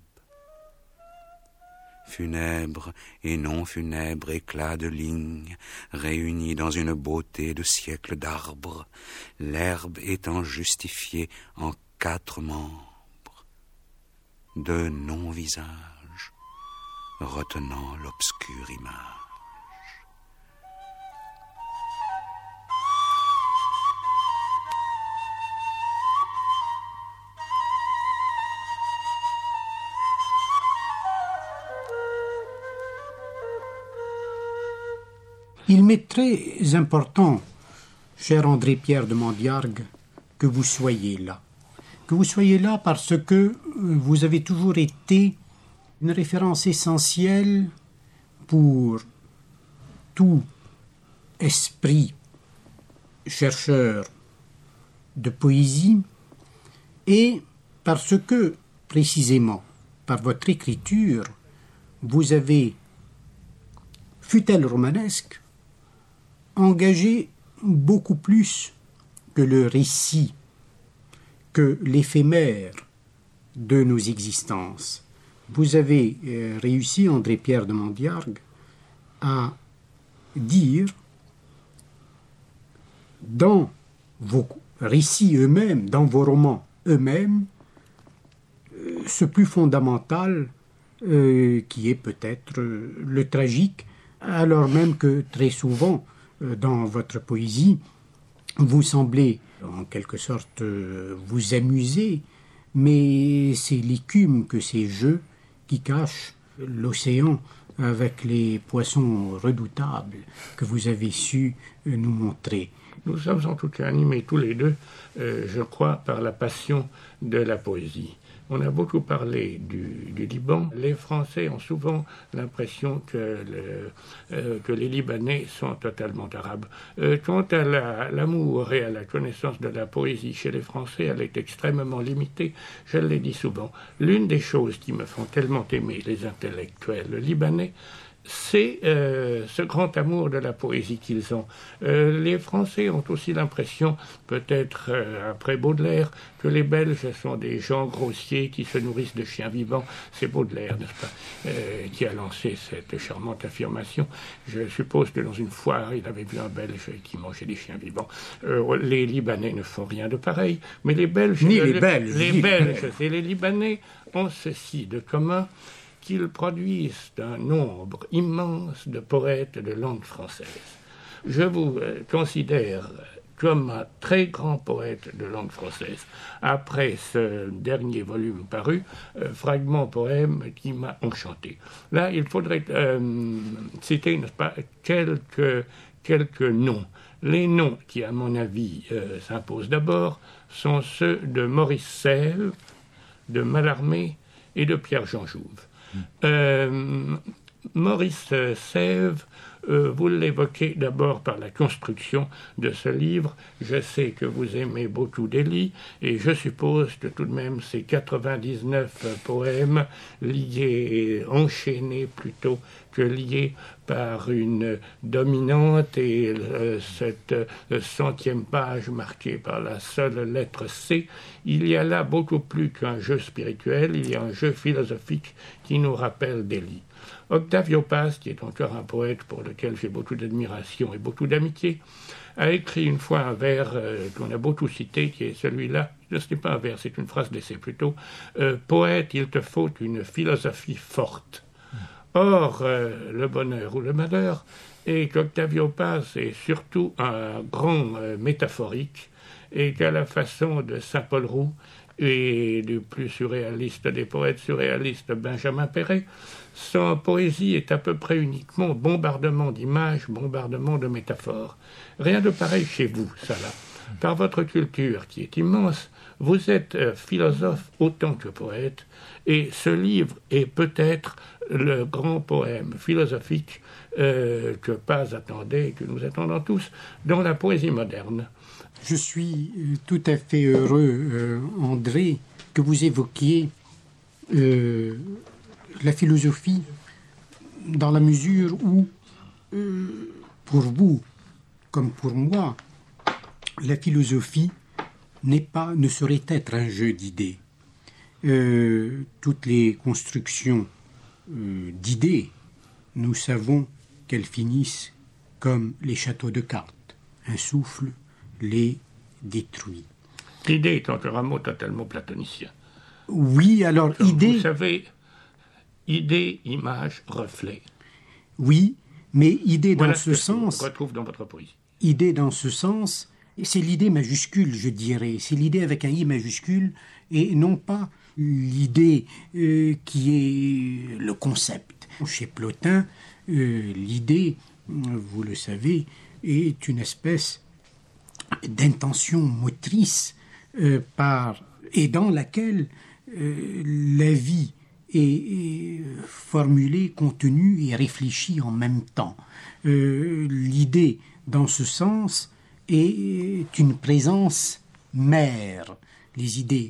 Funèbre et non funèbre éclat de lignes, réunis dans une beauté de siècles d'arbres, l'herbe étant justifiée en quatre membres, de non-visages, retenant l'obscure image. Il m'est très important, cher André-Pierre de Mandiargue, que vous soyez là. Que vous soyez là parce que vous avez toujours été une référence essentielle pour tout esprit chercheur de poésie et parce que, précisément, par votre écriture, vous avez, fût-elle romanesque, engagé beaucoup plus que le récit, que l'éphémère de nos existences. Vous avez euh, réussi, André-Pierre de Mandiargue, à dire dans vos récits eux-mêmes, dans vos romans eux-mêmes, euh, ce plus fondamental euh, qui est peut-être euh, le tragique, alors même que très souvent, dans votre poésie, vous semblez en quelque sorte vous amuser, mais c'est l'écume que ces jeux qui cachent l'océan avec les poissons redoutables que vous avez su nous montrer. Nous sommes en tout cas animés tous les deux, euh, je crois, par la passion de la poésie. On a beaucoup parlé du, du Liban. Les Français ont souvent l'impression que, le, euh, que les Libanais sont totalement arabes. Euh, quant à la, l'amour et à la connaissance de la poésie chez les Français, elle est extrêmement limitée. Je l'ai dit souvent. L'une des choses qui me font tellement aimer les intellectuels libanais, c'est euh, ce grand amour de la poésie qu'ils ont. Euh, les Français ont aussi l'impression, peut-être euh, après Baudelaire, que les Belges sont des gens grossiers qui se nourrissent de chiens vivants. C'est Baudelaire, n'est-ce pas, euh, qui a lancé cette charmante affirmation. Je suppose que dans une foire, il avait vu un Belge qui mangeait des chiens vivants. Euh, les Libanais ne font rien de pareil, mais les Belges... Ni les Belges. Les Belges et les Libanais ont ceci de commun, qu'ils produisent un nombre immense de poètes de langue française. Je vous euh, considère comme un très grand poète de langue française. Après ce dernier volume paru, euh, Fragments poèmes qui m'a enchanté. Là, il faudrait euh, citer, n'est-ce pas, quelques, quelques noms. Les noms qui, à mon avis, euh, s'imposent d'abord sont ceux de Maurice Sèvres, de Mallarmé et de Pierre-Jean Jouve. Mmh. Euh, Maurice Sèvres, euh, vous l'évoquez d'abord par la construction de ce livre. Je sais que vous aimez Botticelli et je suppose que tout de même ces quatre-vingt-dix-neuf poèmes liés, enchaînés plutôt que liés par une dominante et euh, cette euh, centième page marquée par la seule lettre C, il y a là beaucoup plus qu'un jeu spirituel, il y a un jeu philosophique qui nous rappelle Delhi. Octavio Paz, qui est encore un poète pour lequel j'ai beaucoup d'admiration et beaucoup d'amitié, a écrit une fois un vers euh, qu'on a beaucoup cité, qui est celui-là. Ce n'est pas un vers, c'est une phrase d'essai plutôt. Euh, Poète, il te faut une philosophie forte. Or, euh, le bonheur ou le malheur est qu'Octavio Paz est surtout un grand euh, métaphorique et qu'à la façon de Saint-Paul Roux et du plus surréaliste des poètes surréalistes, Benjamin Péret, son poésie est à peu près uniquement bombardement d'images, bombardement de métaphores. Rien de pareil chez vous, ça là. Par votre culture qui est immense, vous êtes euh, philosophe autant que poète, et ce livre est peut-être le grand poème philosophique euh, que Paz attendait et que nous attendons tous dans la poésie moderne. Je suis tout à fait heureux, euh, André, que vous évoquiez euh, la philosophie dans la mesure où, euh, pour vous, comme pour moi, la philosophie n'est pas, ne saurait être un jeu d'idées. Euh, toutes les constructions euh, d'idées, nous savons qu'elles finissent comme les châteaux de cartes. Un souffle les détruit. L'idée est encore un mot totalement platonicien. Oui, alors Comme idée... Vous savez, idée, image, reflet. Oui, mais idée Voilà dans ce, ce sens... on retrouve dans votre poésie. Idée dans ce sens, c'est l'idée majuscule, je dirais. C'est l'idée avec un I majuscule et non pas l'idée euh, qui est le concept. Chez Plotin, euh, l'idée, vous le savez, est une espèce d'intention motrice euh, par, et dans laquelle euh, la vie est, est formulée, contenue et réfléchie en même temps. Euh, l'idée, dans ce sens, est une présence mère. Les idées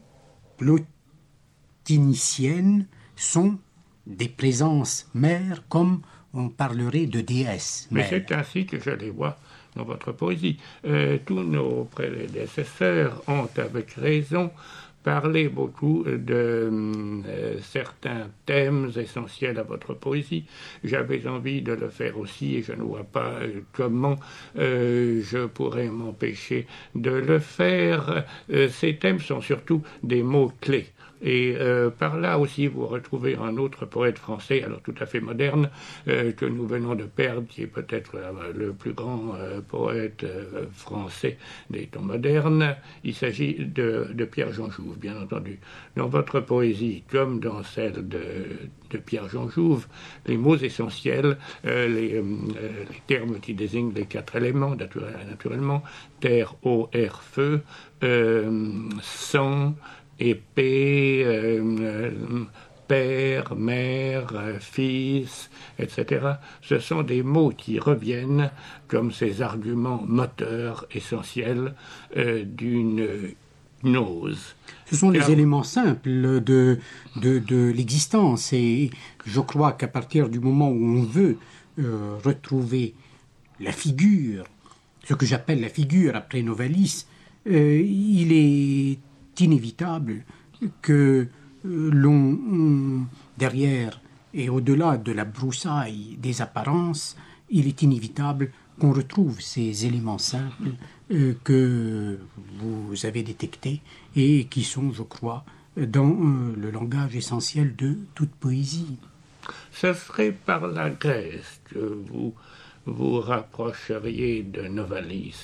plotiniciennes sont des présences mères comme on parlerait de déesses. Mais c'est ainsi que je les vois dans votre poésie. Euh, tous nos prédécesseurs ont, avec raison, parlé beaucoup de euh, certains thèmes essentiels à votre poésie. J'avais envie de le faire aussi et je ne vois pas euh, comment euh, je pourrais m'empêcher de le faire. Euh, ces thèmes sont surtout des mots-clés. Et euh, par là aussi, vous retrouvez un autre poète français, alors tout à fait moderne, euh, que nous venons de perdre, qui est peut-être euh, le plus grand euh, poète euh, français des temps modernes. Il s'agit de, de Pierre-Jean Jouve, bien entendu. Dans votre poésie, comme dans celle de, de Pierre-Jean Jouve, les mots essentiels, euh, les, euh, les termes qui désignent les quatre éléments, naturellement, terre, eau, air, feu, euh, sang, épée, euh, père, mère, euh, fils, et cetera. Ce sont des mots qui reviennent comme ces arguments moteurs essentiels euh, d'une gnose. Ce sont Car... les éléments simples de, de, de l'existence et je crois qu'à partir du moment où on veut euh, retrouver la figure, ce que j'appelle la figure après Novalis, euh, il est inévitable que euh, l'on, on, derrière et au-delà de la broussaille des apparences, il est inévitable qu'on retrouve ces éléments simples euh, que vous avez détectés et qui sont, je crois, dans euh, le langage essentiel de toute poésie. Ce serait par la Grèce que vous vous rapprocheriez de Novalis.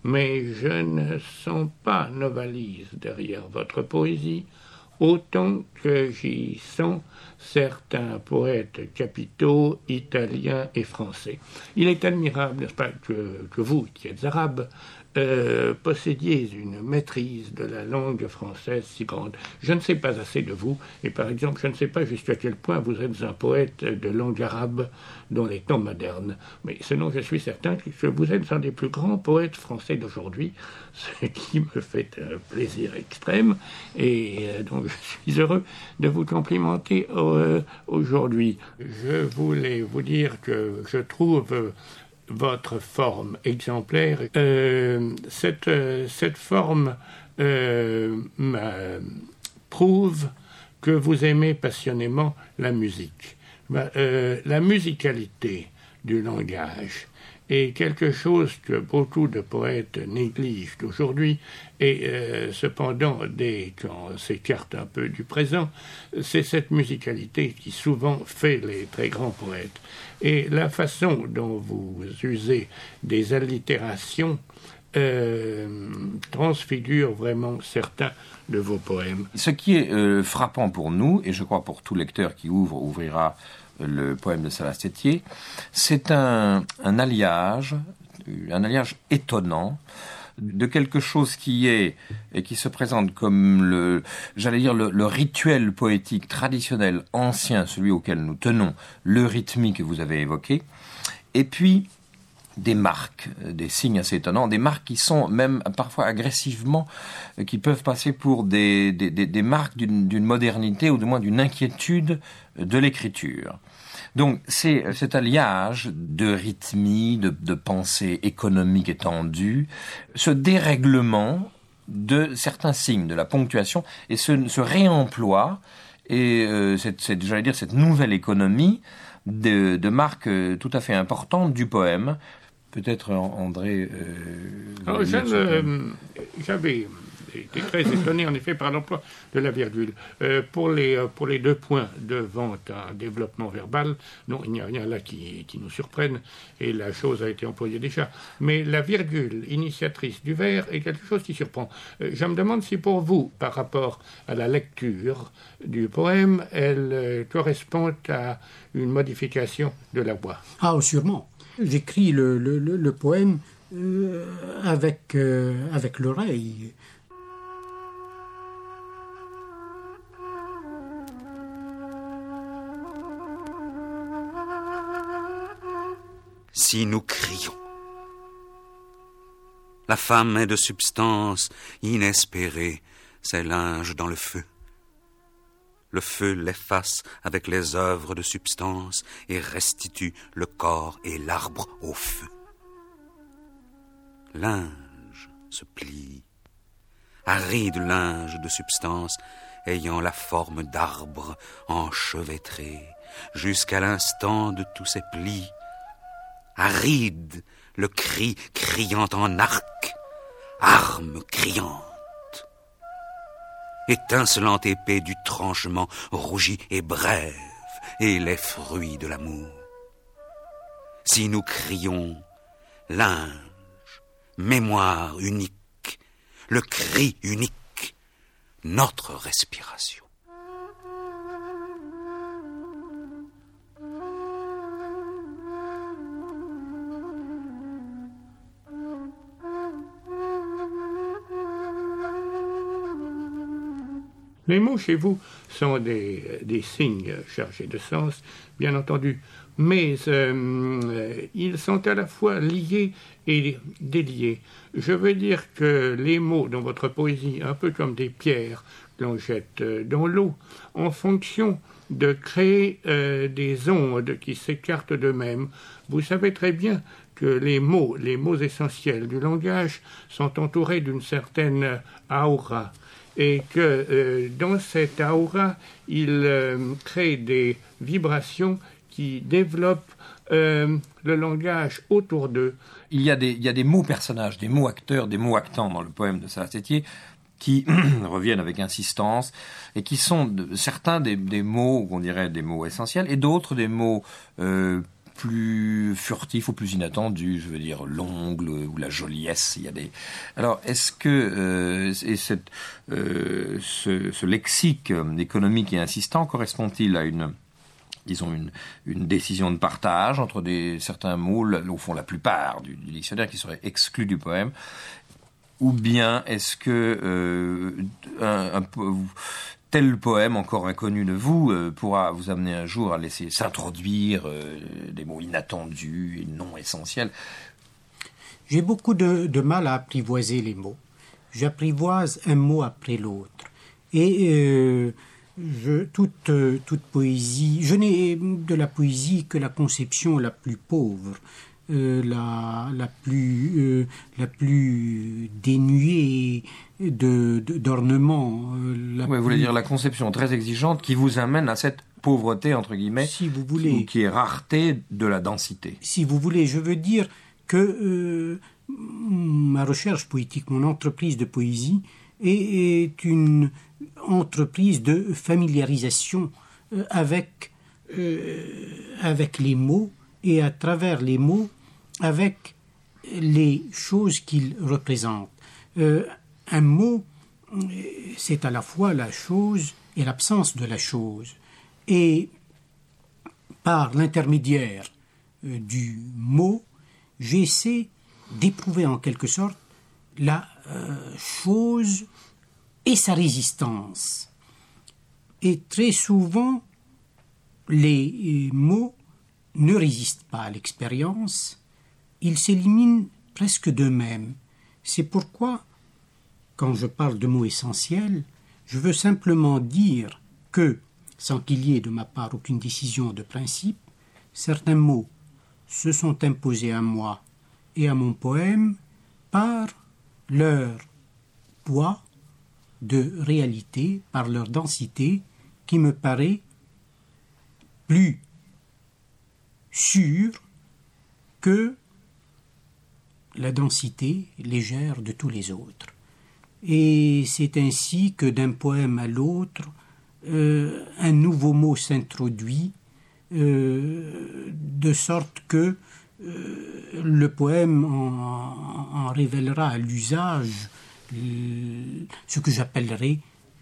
mais je ne sens pas Novalis derrière votre poésie, autant que j'y sens certains poètes capitaux, italiens et français. Il est admirable, n'est-ce pas, que, que vous, qui êtes arabe, euh, possédiez une maîtrise de la langue française si grande. Je ne sais pas assez de vous, et par exemple, je ne sais pas jusqu'à quel point vous êtes un poète de langue arabe dans les temps modernes. Mais sinon, je suis certain que vous êtes un des plus grands poètes français d'aujourd'hui, ce qui me fait un plaisir extrême, et euh, donc je suis heureux de vous complimenter euh, aujourd'hui. Je voulais vous dire que je trouve euh, votre forme exemplaire. Euh, cette, euh, cette forme euh, prouve que vous aimez passionnément la musique. Euh, la musicalité du langage est quelque chose que beaucoup de poètes négligent aujourd'hui, et euh, cependant, dès qu'on s'écarte un peu du présent, c'est cette musicalité qui souvent fait les très grands poètes. Et la façon dont vous usez des allitérations euh, transfigure vraiment certains de vos poèmes. Ce qui est euh, frappant pour nous, et je crois pour tout lecteur qui ouvre, ouvrira le poème de Salas Tétier, c'est un, un alliage, un alliage étonnant de quelque chose qui est et qui se présente comme le, j'allais dire le, le rituel poétique traditionnel ancien, celui auquel nous tenons, le rythmique que vous avez évoqué, et puis des marques, des signes assez étonnants, des marques qui sont même parfois agressivement, qui peuvent passer pour des, des, des, des marques d'une, d'une modernité ou du moins d'une inquiétude de l'écriture. Donc c'est cet alliage de rythmie, de, de pensée économique étendue, ce dérèglement de certains signes, de la ponctuation, et ce, ce réemploi, et euh, cette, cette, j'allais dire cette nouvelle économie de, de marques tout à fait importantes du poème. Peut-être André... Euh, Alors, je ne, j'avais été très étonné en effet par l'emploi de la virgule. Euh, pour, les, pour les deux points devant un développement verbal, non, il n'y a rien là qui, qui nous surprenne, et la chose a été employée déjà. Mais la virgule initiatrice du vers est quelque chose qui surprend. Euh, je me demande si pour vous, par rapport à la lecture du poème, elle euh, correspond à une modification de la voix. Ah, sûrement. J'écris le, le, le, le poème euh, avec, euh, avec l'oreille. Si nous crions, la femme est de substance inespérée, ses linges dans le feu. Le feu l'efface avec les œuvres de substance et restitue le corps et l'arbre au feu. Linge se plie, aride linge de substance ayant la forme d'arbre enchevêtré jusqu'à l'instant de tous ses plis. Aride le cri criant en arc, arme criante. Étincelante épée du tranchement rougie et brève, et les fruits de l'amour. Si nous crions linge, mémoire unique, le cri unique, notre respiration. Les mots chez vous sont des, des signes chargés de sens, bien entendu, mais euh, ils sont à la fois liés et déliés. Je veux dire que les mots dans votre poésie, un peu comme des pierres que l'on jette dans l'eau, en fonction de créer euh, des ondes qui s'écartent d'eux-mêmes. Vous savez très bien que les mots, les mots essentiels du langage sont entourés d'une certaine aura, et que euh, dans cette aura, il euh, crée des vibrations qui développent euh, le langage autour d'eux. Il y a des, il y a des mots personnages, des mots acteurs, des mots actants dans le poème de Salas Tétier qui reviennent avec insistance et qui sont de, certains des, des mots, on dirait des mots essentiels, et d'autres des mots euh, plus furtif ou plus inattendu, je veux dire l'ongle ou la joliesse. Il y a des. Alors, est-ce que euh, et cette, euh, ce, ce lexique économique et insistant correspond-il à une, disons une, une décision de partage entre des certains mots, au fond la plupart du, du dictionnaire, qui seraient exclus du poème, ou bien est-ce que euh, un, un, tel poème encore inconnu de vous euh, pourra vous amener un jour à laisser s'introduire euh, des mots inattendus et non essentiels? J'ai beaucoup de, de mal à apprivoiser les mots. J'apprivoise un mot après l'autre. Et euh, je, toute, toute poésie, je n'ai de la poésie que la conception la plus pauvre, euh, la, la, plus, euh, la plus dénuée de, de, d'ornements. Euh, oui, vous voulez dire la conception très exigeante qui vous amène à cette pauvreté, entre guillemets, si vous voulez, qui est rareté de la densité. Si vous voulez, je veux dire que euh, ma recherche poétique, mon entreprise de poésie est, est une entreprise de familiarisation euh, avec, euh, avec les mots et à travers les mots avec les choses qu'ils représentent. Euh, un mot, c'est à la fois la chose et l'absence de la chose. Et par l'intermédiaire euh, du mot, j'essaie d'éprouver en quelque sorte la euh, chose et sa résistance. Et très souvent, les mots ne résistent pas à l'expérience, ils s'éliminent presque d'eux-mêmes. C'est pourquoi, quand je parle de mots essentiels, je veux simplement dire que, sans qu'il y ait de ma part aucune décision de principe, certains mots se sont imposés à moi et à mon poème par leur poids de réalité, par leur densité, qui me paraît plus sûre que la densité légère de tous les autres. Et c'est ainsi que d'un poème à l'autre, euh, un nouveau mot s'introduit, euh, de sorte que euh, le poème en, en révélera à l'usage euh, ce que j'appellerais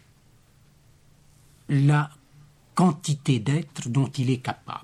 la quantité d'être dont il est capable.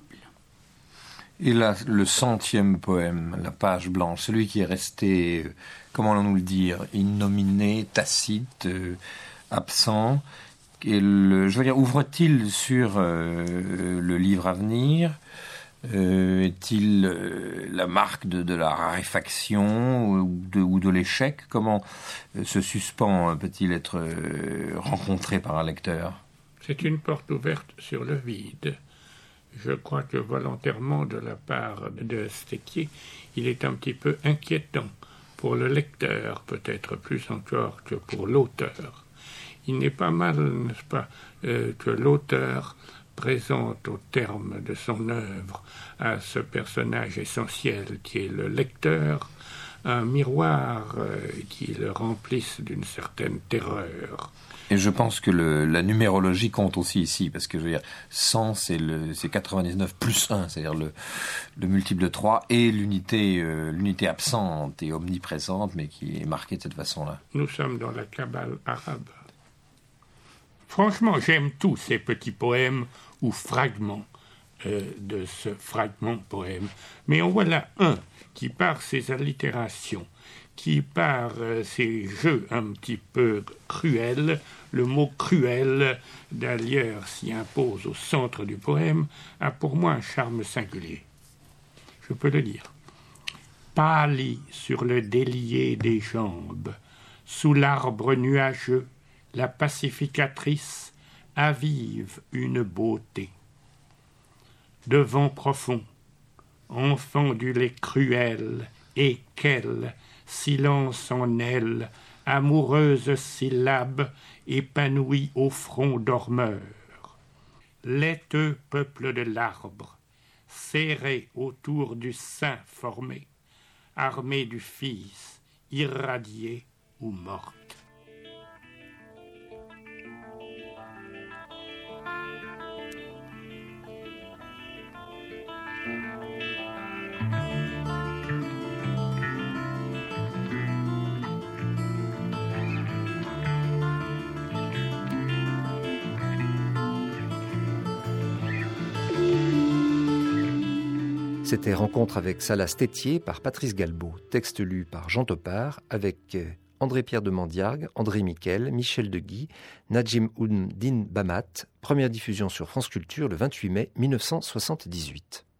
Et là, le centième poème, La page blanche, celui qui est resté, comment allons-nous le dire, innominé, tacite, euh, absent, et le, je veux dire, ouvre-t-il sur euh, le livre à venir? euh, Est-il euh, la marque de, de la raréfaction ou de, ou de l'échec? Comment euh, ce suspens peut-il être euh, rencontré par un lecteur? C'est une porte ouverte sur le vide. Je crois que volontairement, de la part de Stéquier, il est un petit peu inquiétant pour le lecteur, peut-être plus encore que pour l'auteur. Il n'est pas mal, n'est-ce pas, euh, que l'auteur présente au terme de son œuvre à ce personnage essentiel qui est le lecteur un miroir euh, qui le remplisse d'une certaine terreur. Et je pense que le, la numérologie compte aussi ici, parce que je veux dire, cent, c'est, le, c'est quatre-vingt-dix-neuf plus un, c'est-à-dire le, le multiple de trois, et l'unité, euh, l'unité absente et omniprésente, mais qui est marquée de cette façon-là. Nous sommes dans la Kabbale arabe. Franchement, j'aime tous ces petits poèmes ou fragments euh, de ce fragment poème. Mais en voilà un qui, par ses allitérations, qui par euh, ces jeux un petit peu cruels, le mot cruel d'ailleurs s'y impose au centre du poème, a pour moi un charme singulier. Je peux le dire. Pâlit sur le délié des jambes, sous l'arbre nuageux, la pacificatrice avive une beauté. De vent profond, enfant du lait cruel, et quel silence en elle, amoureuse syllabe épanouie au front dormeur. Laiteux peuple de l'arbre, serré autour du sein formé, armé du fils, irradié ou morte. C'était Rencontre avec Salas Tétier par Patrice Galbaud, texte lu par Jean Topard avec André-Pierre de Mandiargue, André Miquel, Michel Deguy, Najim Oud Din Bamat, première diffusion sur France Culture le vingt-huit mai mille neuf cent soixante-dix-huit.